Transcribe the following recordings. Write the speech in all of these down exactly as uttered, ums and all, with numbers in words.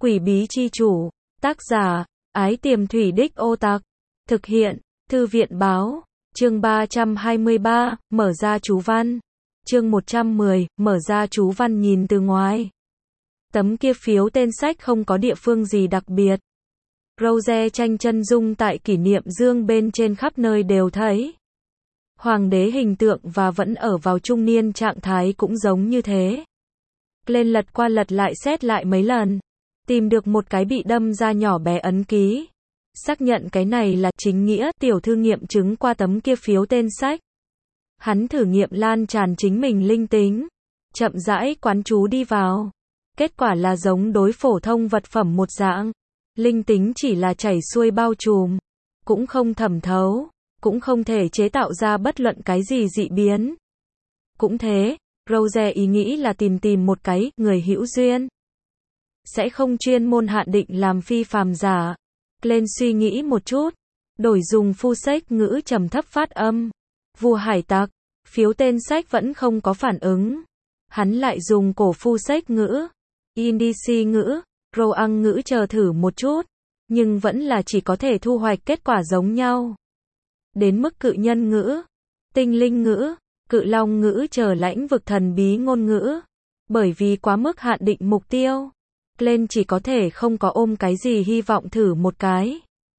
Quỷ bí chi chủ, tác giả, Ái Tiềm Thủy Đích Ô Tặc, thực hiện, Thư viện báo, chương ba trăm hai mươi ba, mở ra chú văn, chương một trăm mười, mở ra chú văn nhìn từ ngoài. Tấm kia phiếu tên sách không có địa phương gì đặc biệt. Rose tranh chân dung tại kỷ niệm dương bên trên khắp nơi đều thấy. Hoàng đế hình tượng và vẫn ở vào trung niên trạng thái cũng giống như thế. Lên lật qua lật lại xét lại mấy lần. Tìm được một cái bị đâm ra nhỏ bé ấn ký. Xác nhận cái này là chính nghĩa, tiểu thư nghiệm chứng qua tấm kia phiếu tên sách. Hắn thử nghiệm lan tràn chính mình linh tính. Chậm rãi quán chú đi vào. Kết quả là giống đối phổ thông vật phẩm một dạng. Linh tính chỉ là chảy xuôi bao trùm. Cũng không thẩm thấu. Cũng không thể chế tạo ra bất luận cái gì dị biến. Cũng thế, Rose ý nghĩ là tìm tìm một cái, người hữu duyên. Sẽ không chuyên môn hạn định làm phi phàm giả. Lên suy nghĩ một chút. Đổi dùng phu sách ngữ trầm thấp phát âm. Vua hải tặc. Phiếu tên sách vẫn không có phản ứng. Hắn lại dùng cổ phu sách ngữ. Indici ngữ. Roang ngữ chờ thử một chút. Nhưng vẫn là chỉ có thể thu hoạch kết quả giống nhau. Đến mức cự nhân ngữ. Tinh linh ngữ. Cự long ngữ chờ lãnh vực thần bí ngôn ngữ. Bởi vì quá mức hạn định mục tiêu. Lên chỉ có thể không có ôm cái gì hy vọng thử một cái.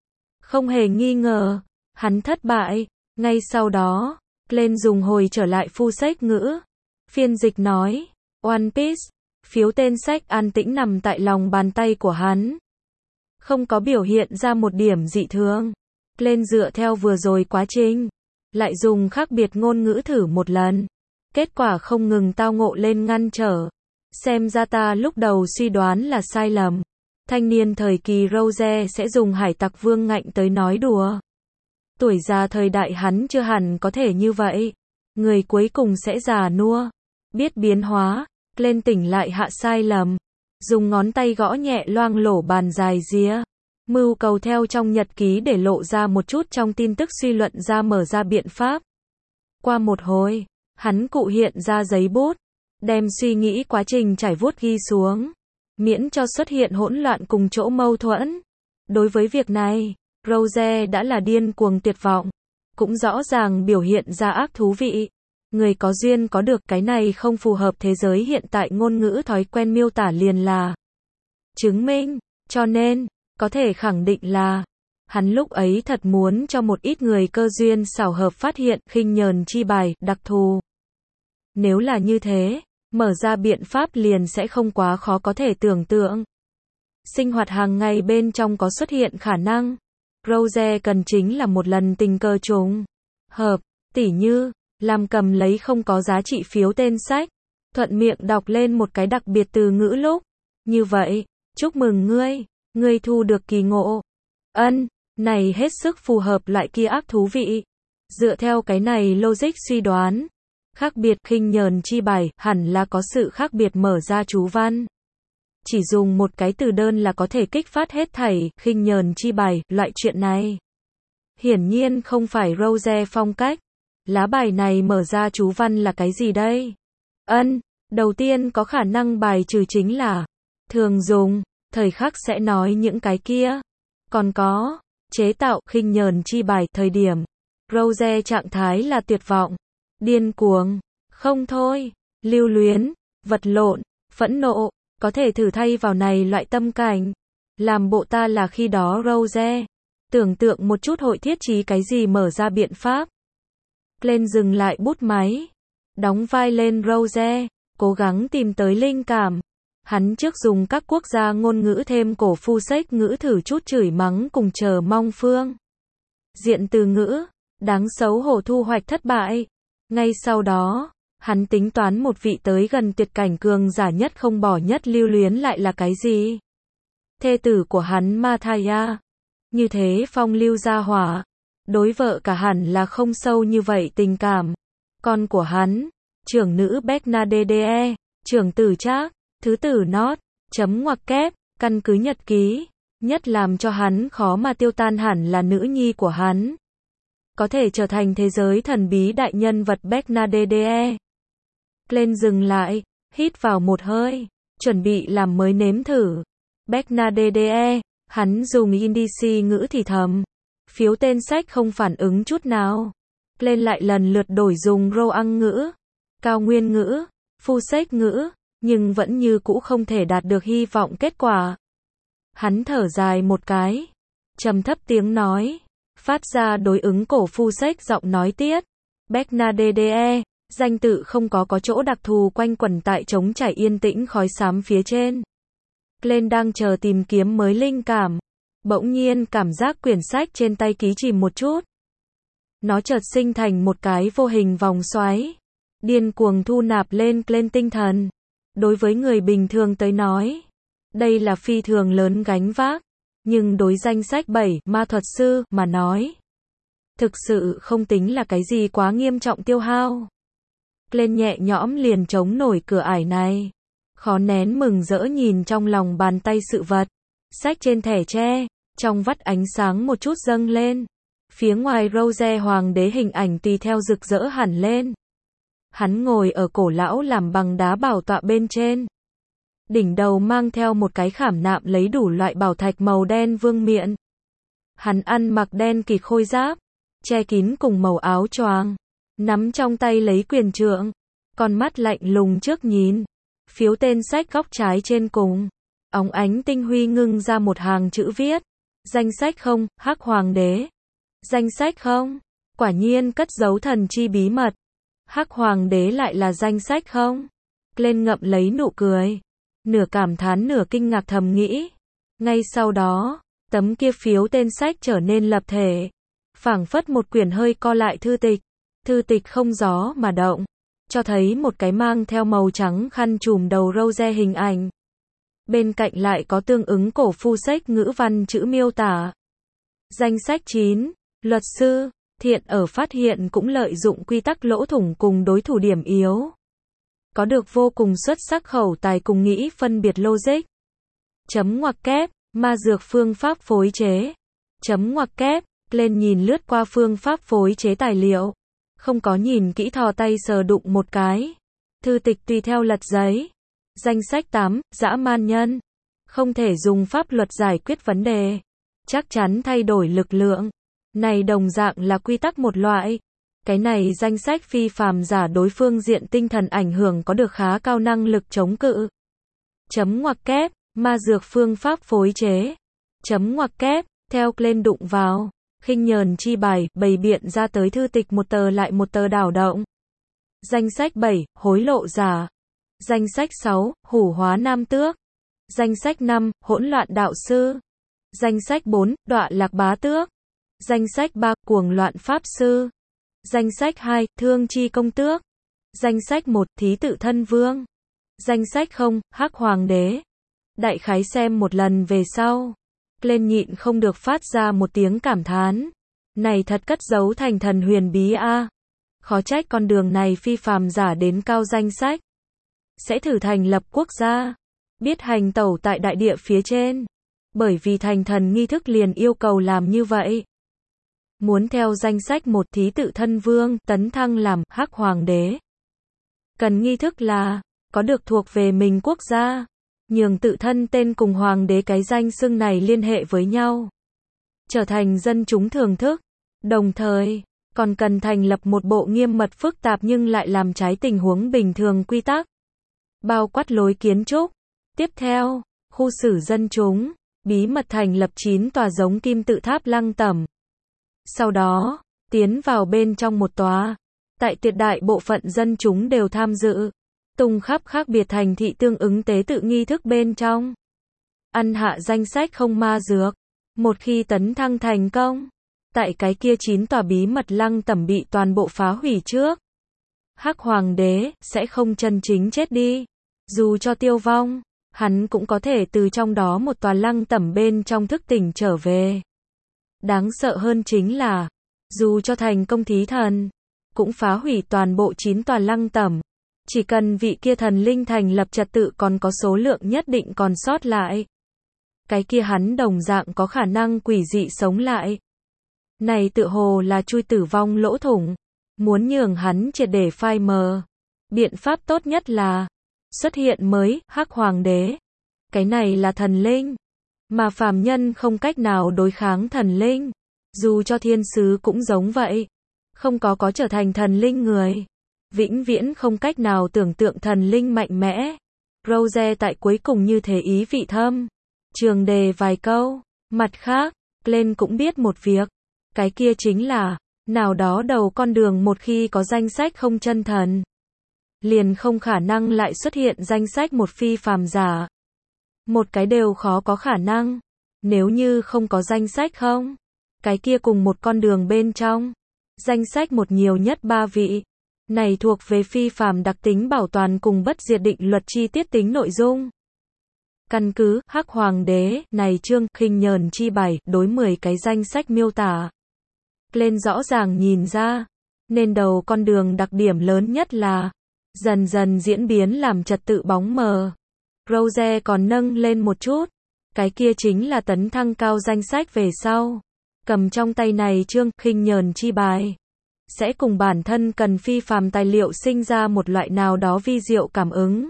Không hề nghi ngờ, hắn thất bại. Ngay sau đó, lên dùng hồi trở lại phu sách ngữ. Phiên dịch nói, One Piece, phiếu tên sách an tĩnh nằm tại lòng bàn tay của hắn. Không có biểu hiện ra một điểm dị thường. Lên dựa theo vừa rồi quá trình. Lại dùng khác biệt ngôn ngữ thử một lần. Kết quả không ngừng tao ngộ lên ngăn trở. Xem ra ta lúc đầu suy đoán là sai lầm. Thanh niên thời kỳ Rose sẽ dùng hải tặc vương ngạnh tới nói đùa. Tuổi già thời đại hắn chưa hẳn có thể như vậy. Người cuối cùng sẽ già nua. Biết biến hóa, lên tỉnh lại hạ sai lầm. Dùng ngón tay gõ nhẹ loang lổ bàn dài ría. Mưu cầu theo trong nhật ký để lộ ra một chút trong tin tức suy luận ra mở ra biện pháp. Qua một hồi, hắn cụ hiện ra giấy bút. Đem suy nghĩ quá trình trải vuốt ghi xuống. Miễn cho xuất hiện hỗn loạn cùng chỗ mâu thuẫn. Đối với việc này, Rose đã là điên cuồng tuyệt vọng. Cũng rõ ràng biểu hiện ra ác thú vị. Người có duyên có được cái này không phù hợp thế giới hiện tại ngôn ngữ thói quen miêu tả liền là chứng minh. Cho nên, có thể khẳng định là hắn lúc ấy thật muốn cho một ít người cơ duyên xảo hợp phát hiện khinh nhờn chi bài đặc thù. Nếu là như thế, mở ra biện pháp liền sẽ không quá khó có thể tưởng tượng. Sinh hoạt hàng ngày bên trong có xuất hiện khả năng. Rose cần chính là một lần tình cờ trùng hợp, tỉ như, làm cầm lấy không có giá trị phiếu tên sách, thuận miệng đọc lên một cái đặc biệt từ ngữ lúc. Như vậy, chúc mừng ngươi, ngươi thu được kỳ ngộ. Ân, này hết sức phù hợp lại kia ác thú vị. Dựa theo cái này logic suy đoán. Khác biệt khinh nhờn chi bài, hẳn là có sự khác biệt mở ra chú văn. Chỉ dùng một cái từ đơn là có thể kích phát hết thảy, khinh nhờn chi bài, loại chuyện này. Hiển nhiên không phải Rose phong cách. Lá bài này mở ra chú văn là cái gì đây? Ân, đầu tiên có khả năng bài trừ chính là thường dùng, thời khắc sẽ nói những cái kia. Còn có, chế tạo khinh nhờn chi bài, thời điểm. Rose trạng thái là tuyệt vọng. Điên cuồng, không thôi, lưu luyến, vật lộn, phẫn nộ, có thể thử thay vào này loại tâm cảnh. Làm bộ ta là khi đó Rose. Tưởng tượng một chút hội thiết trí cái gì mở ra biện pháp. Lên dừng lại bút máy. Đóng vai lên Rose, cố gắng tìm tới linh cảm. Hắn trước dùng các quốc gia ngôn ngữ thêm cổ phu sách ngữ thử chút chửi mắng cùng chờ mong phương. Diện từ ngữ, đáng xấu hổ thu hoạch thất bại. Ngay sau đó, hắn tính toán một vị tới gần tuyệt cảnh cường giả nhất không bỏ nhất lưu luyến lại là cái gì? Thê tử của hắn Mathaya. Như thế phong lưu gia hỏa. Đối vợ cả hẳn là không sâu như vậy tình cảm. Con của hắn, trưởng nữ Bernadette, trưởng tử Trác, thứ tử Nót, chấm ngoặc kép, căn cứ nhật ký. Nhất làm cho hắn khó mà tiêu tan hẳn là nữ nhi của hắn. Có thể trở thành thế giới thần bí đại nhân vật Bernadette. Lên dừng lại, hít vào một hơi, chuẩn bị làm mới nếm thử. Bernadette, hắn dùng indici ngữ thì thầm. Phiếu tên sách không phản ứng chút nào. Lên lại lần lượt đổi dùng Roang ngữ, cao nguyên ngữ, phu sách ngữ, nhưng vẫn như cũ không thể đạt được hy vọng kết quả. Hắn thở dài một cái, trầm thấp tiếng nói, phát ra đối ứng cổ phu sách giọng nói tiết. Bernadette, danh tự không có có chỗ đặc thù quanh quẩn tại trống trải yên tĩnh khói xám phía trên. Glenn đang chờ tìm kiếm mới linh cảm. Bỗng nhiên cảm giác quyển sách trên tay ký chìm một chút. Nó chợt sinh thành một cái vô hình vòng xoáy. Điên cuồng thu nạp lên Glenn tinh thần. Đối với người bình thường tới nói, đây là phi thường lớn gánh vác. Nhưng đối danh sách bảy ma thuật sư mà nói, thực sự không tính là cái gì quá nghiêm trọng tiêu hao. Glenn nhẹ nhõm liền chống nổi cửa ải này. Khó nén mừng rỡ nhìn trong lòng bàn tay sự vật. Sách trên thẻ tre, trong vắt ánh sáng một chút dâng lên. Phía ngoài rose hoàng đế hình ảnh tùy theo rực rỡ hẳn lên. Hắn ngồi ở cổ lão làm bằng đá bảo tọa bên trên. Đỉnh đầu mang theo một cái khảm nạm lấy đủ loại bảo thạch màu đen vương miện. Hắn ăn mặc đen kịt khôi giáp, che kín cùng màu áo choàng, nắm trong tay lấy quyền trượng, con mắt lạnh lùng trước nhìn. Phiếu tên sách góc trái trên cùng, óng ánh tinh huy ngưng ra một hàng chữ viết. Danh sách không, Hắc Hoàng đế. Danh sách không? Quả nhiên cất giấu thần chi bí mật. Hắc Hoàng đế lại là danh sách không? Glenn ngậm lấy nụ cười. Nửa cảm thán nửa kinh ngạc thầm nghĩ. Ngay sau đó, tấm kia phiếu tên sách trở nên lập thể. Phảng phất một quyển hơi co lại thư tịch. Thư tịch không gió mà động. Cho thấy một cái mang theo màu trắng khăn trùm đầu rose hình ảnh. Bên cạnh lại có tương ứng cổ phu sách ngữ văn chữ miêu tả. Danh sách chín, luật sư, thiện ở phát hiện cũng lợi dụng quy tắc lỗ thủng cùng đối thủ điểm yếu. Có được vô cùng xuất sắc khẩu tài cùng nghĩ phân biệt logic. Chấm ngoặc kép, ma dược phương pháp phối chế. Chấm ngoặc kép, lên nhìn lướt qua phương pháp phối chế tài liệu. Không có nhìn kỹ thò tay sờ đụng một cái. Thư tịch tùy theo lật giấy. Danh sách tám, dã man nhân. Không thể dùng pháp luật giải quyết vấn đề. Chắc chắn thay đổi lực lượng. Này đồng dạng là quy tắc một loại. Cái này danh sách phi phàm giả đối phương diện tinh thần ảnh hưởng có được khá cao năng lực chống cự. Chấm ngoặc kép, ma dược phương pháp phối chế. Chấm ngoặc kép, theo lên đụng vào. Khinh nhờn chi bài, bày biện ra tới thư tịch một tờ lại một tờ đảo động. Danh sách bảy, hối lộ giả. Danh sách sáu, hủ hóa nam tước. Danh sách năm, hỗn loạn đạo sư. Danh sách bốn, đọa lạc bá tước. Danh sách ba, cuồng loạn pháp sư. Danh sách hai, thương chi công tước. Danh sách một, thí tự thân vương. Danh sách không, Hắc Hoàng đế. Đại khái xem một lần về sau. Lên nhịn không được phát ra một tiếng cảm thán. Này thật cất giấu thành thần huyền bí a. À. Khó trách con đường này phi phàm giả đến cao danh sách. Sẽ thử thành lập quốc gia. Biết hành tẩu tại đại địa phía trên. Bởi vì thành thần nghi thức liền yêu cầu làm như vậy. Muốn theo danh sách một thí tự thân vương tấn thăng làm Hắc Hoàng đế. Cần nghi thức là có được thuộc về mình quốc gia. Nhường tự thân tên cùng hoàng đế cái danh xưng này liên hệ với nhau. Trở thành dân chúng thưởng thức. Đồng thời, còn cần thành lập một bộ nghiêm mật phức tạp nhưng lại làm trái tình huống bình thường quy tắc. Bao quát lối kiến trúc. Tiếp theo, khu xử dân chúng, bí mật thành lập chín tòa giống kim tự tháp lăng tẩm. Sau đó, tiến vào bên trong một tòa. Tại tuyệt đại bộ phận dân chúng đều tham dự. Tung khắp khác biệt thành thị tương ứng tế tự nghi thức bên trong. Ăn hạ danh sách không ma dược. Một khi tấn thăng thành công, tại cái kia chín tòa bí mật lăng tẩm bị toàn bộ phá hủy trước. Hắc Hoàng đế sẽ không chân chính chết đi. Dù cho tiêu vong, hắn cũng có thể từ trong đó một tòa lăng tẩm bên trong thức tỉnh trở về. Đáng sợ hơn chính là, dù cho thành công thí thần, cũng phá hủy toàn bộ chín tòa lăng tẩm. Chỉ cần vị kia thần linh thành lập trật tự còn có số lượng nhất định còn sót lại. Cái kia hắn đồng dạng có khả năng quỷ dị sống lại. Này tự hồ là chui tử vong lỗ thủng. Muốn nhường hắn triệt để phai mờ. Biện pháp tốt nhất là xuất hiện mới Hắc Hoàng đế. Cái này là thần linh. Mà phàm nhân không cách nào đối kháng thần linh. Dù cho thiên sứ cũng giống vậy. Không có có trở thành thần linh người. Vĩnh viễn không cách nào tưởng tượng thần linh mạnh mẽ. Rose tại cuối cùng như thế ý vị thâm. Trường đề vài câu. Mặt khác, Glenn cũng biết một việc. Cái kia chính là, nào đó đầu con đường một khi có danh sách không chân thần. Liền không khả năng lại xuất hiện danh sách một phi phàm giả. Một cái đều khó có khả năng. Nếu như không có danh sách không. Cái kia cùng một con đường bên trong. Danh sách một nhiều nhất ba vị. Này thuộc về phi phàm đặc tính bảo toàn cùng bất diệt định luật chi tiết tính nội dung. Căn cứ Hắc Hoàng đế này chương khinh nhờn chi bảy đối mười cái danh sách miêu tả. Lên rõ ràng nhìn ra. Nên đầu con đường đặc điểm lớn nhất là dần dần diễn biến làm trật tự bóng mờ. Rose còn nâng lên một chút. Cái kia chính là tấn thăng cao danh sách về sau. Cầm trong tay này chương khinh nhờn chi bài. Sẽ cùng bản thân cần phi phàm tài liệu sinh ra một loại nào đó vi diệu cảm ứng.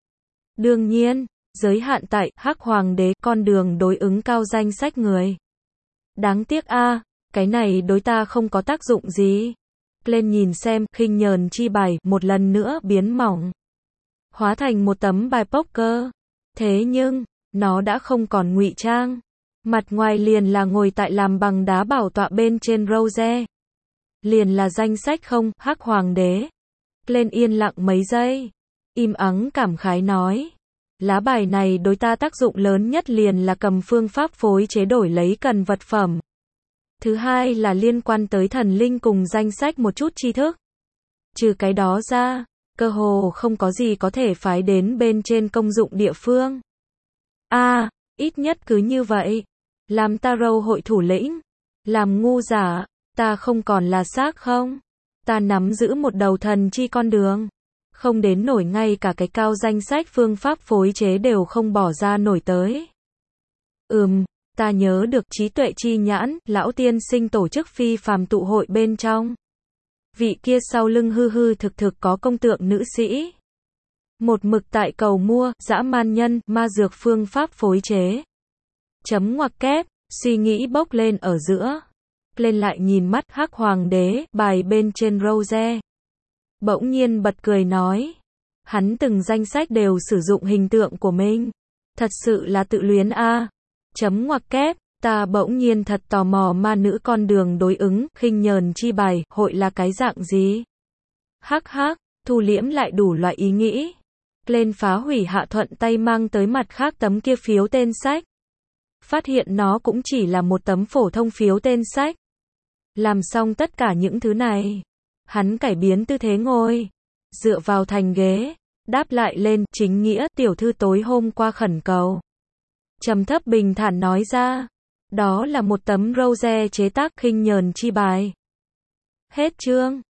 Đương nhiên, giới hạn tại Hắc Hoàng đế con đường đối ứng cao danh sách người. Đáng tiếc a, à, cái này đối ta không có tác dụng gì. Lên nhìn xem khinh nhờn chi bài một lần nữa biến mỏng. Hóa thành một tấm bài poker. Thế nhưng, nó đã không còn ngụy trang. Mặt ngoài liền là ngồi tại làm bằng đá bảo tọa bên trên Rose. Liền là danh sách không, Hắc Hoàng đế. Lên yên lặng mấy giây. Im ắng cảm khái nói. Lá bài này đối ta tác dụng lớn nhất liền là cầm phương pháp phối chế đổi lấy cần vật phẩm. Thứ hai là liên quan tới thần linh cùng danh sách một chút tri thức. Trừ cái đó ra, cơ hồ không có gì có thể phái đến bên trên công dụng địa phương. A, à, ít nhất cứ như vậy. Làm tarot hội thủ lĩnh. Làm ngu giả. Ta không còn là xác không? Ta nắm giữ một đầu thần chi con đường. Không đến nổi ngay cả cái cao danh sách phương pháp phối chế đều không bỏ ra nổi tới. Ừm, ta nhớ được trí tuệ chi nhãn, lão tiên sinh tổ chức phi phàm tụ hội bên trong. Vị kia sau lưng hư hư thực thực có công tượng nữ sĩ. Một mực tại cầu mua, dã man nhân, ma dược phương pháp phối chế. Chấm ngoặc kép, suy nghĩ bốc lên ở giữa. Lên lại nhìn mắt Hắc Hoàng đế, bài bên trên Rose. Bỗng nhiên bật cười nói. Hắn từng danh sách đều sử dụng hình tượng của mình. Thật sự là tự luyến a. À. Chấm ngoặc kép, ta bỗng nhiên thật tò mò ma nữ con đường đối ứng, khinh nhờn chi bài, hội là cái dạng gì? Hắc hắc, thu liễm lại đủ loại ý nghĩ. Lên phá hủy Hạ Thuận tay mang tới mặt khác tấm kia phiếu tên sách. Phát hiện nó cũng chỉ là một tấm phổ thông phiếu tên sách. Làm xong tất cả những thứ này. Hắn cải biến tư thế ngồi. Dựa vào thành ghế. Đáp lại lên, chính nghĩa, tiểu thư tối hôm qua khẩn cầu. Trầm thấp bình thản nói ra. Đó là một tấm Rose chế tác khinh nhờn chi bài. Hết chương.